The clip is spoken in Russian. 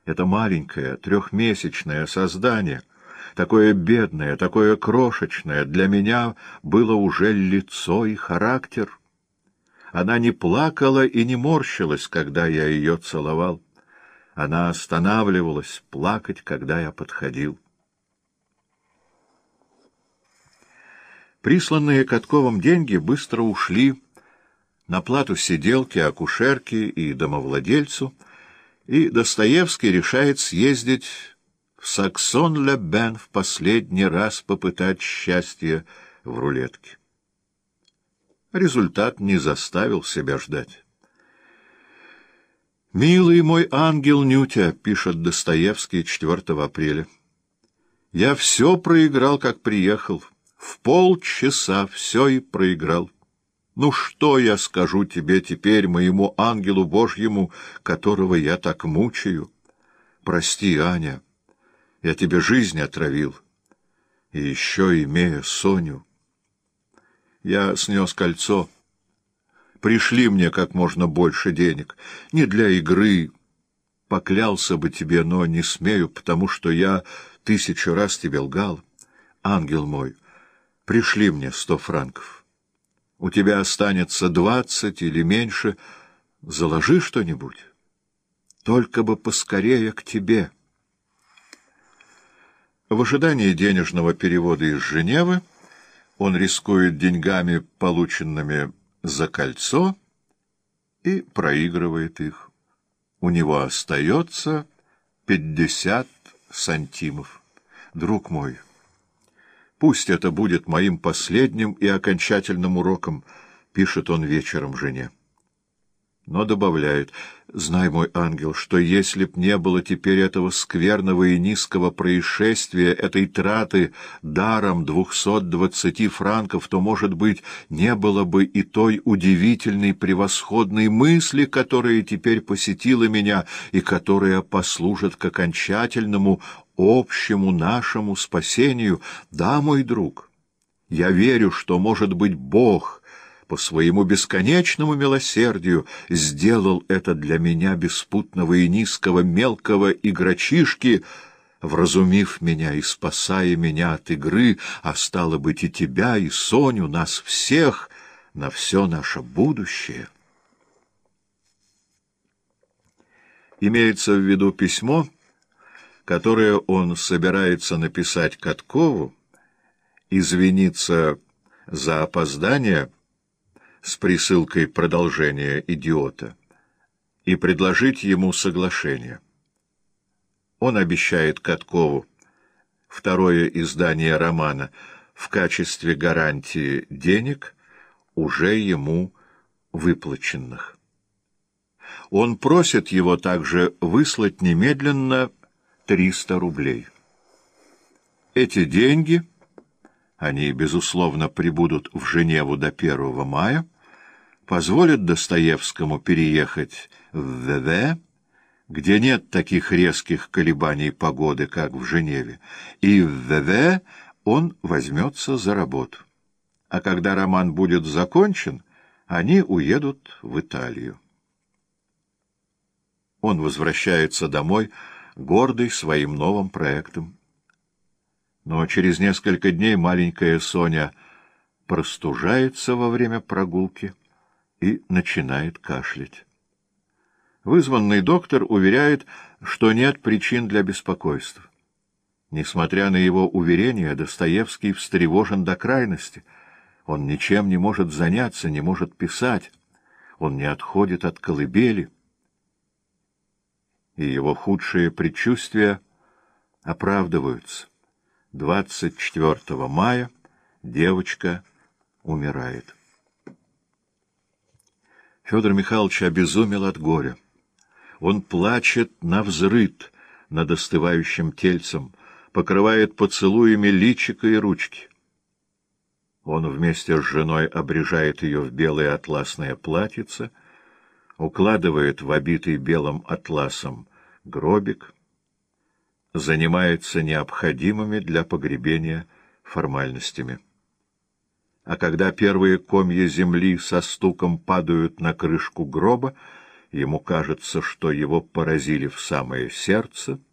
Это маленькое, трехмесячное создание, такое бедное, такое крошечное, для меня было уже лицо и характер. Она не плакала и не морщилась, когда я ее целовал. Она останавливалась плакать, когда я подходил. Присланные Катковым деньги быстро ушли на плату сиделки, акушерки и домовладельцу, и Достоевский решает съездить в Саксон-ле-Бен в последний раз попытать счастье в рулетке. Результат не заставил себя ждать. «Милый мой ангел Нютя», — пишет Достоевский 4 апреля, — «я все проиграл, как приехал, в полчаса все и проиграл. Ну что я скажу тебе теперь, моему ангелу Божьему, которого я так мучаю? Прости, Аня, я тебе жизнь отравил, и еще имея Соню. Я снес кольцо. Пришли мне как можно больше денег. Не для игры. Поклялся бы тебе, но не смею, потому что я 1000 раз тебе лгал. Ангел мой, пришли мне 100 франков. У тебя останется 20 или меньше. Заложи что-нибудь. Только бы поскорее к тебе». В ожидании денежного перевода из Женевы он рискует деньгами, полученными за кольцо, и проигрывает их. У него остается 50 сантимов. Друг мой, пусть это будет моим последним и окончательным уроком, пишет он вечером жене. Но добавляет: «Знай, мой ангел, что если б не было теперь этого скверного и низкого происшествия, этой траты даром 220 франков, то, может быть, не было бы и той удивительной превосходной мысли, которая теперь посетила меня и которая послужит к окончательному общему нашему спасению. Да, мой друг, я верю, что, может быть, Бог по своему бесконечному милосердию сделал это для меня, беспутного и низкого мелкого игрочишки, вразумив меня и спасая меня от игры, а стало быть и тебя, и Соню, нас всех, на все наше будущее». Имеется в виду письмо, которое он собирается написать Каткову, извиниться за опоздание с присылкой продолжения «Идиота» и предложить ему соглашение. Он обещает Каткову второе издание романа в качестве гарантии денег, уже ему выплаченных. Он просит его также выслать немедленно 300 рублей. Эти деньги, они, безусловно, прибудут в Женеву до 1 мая, позволят Достоевскому переехать в ВВ, где нет таких резких колебаний погоды, как в Женеве, и в ВВ он возьмется за работу. А когда роман будет закончен, они уедут в Италию. Он возвращается домой, гордый своим новым проектом. Но через несколько дней маленькая Соня простужается во время прогулки и начинает кашлять. Вызванный доктор уверяет, что нет причин для беспокойства. Несмотря на его уверения, Достоевский встревожен до крайности. Он ничем не может заняться, не может писать. Он не отходит от колыбели. И его худшие предчувствия оправдываются. 24 мая девочка умирает. Федор Михайлович обезумел от горя. Он плачет навзрыд над остывающим тельцем, покрывает поцелуями личико и ручки. Он вместе с женой обрежает ее в белое атласное платьице, укладывает в обитый белым атласом гробик, занимается необходимыми для погребения формальностями. А когда первые комья земли со стуком падают на крышку гроба, ему кажется, что его поразили в самое сердце,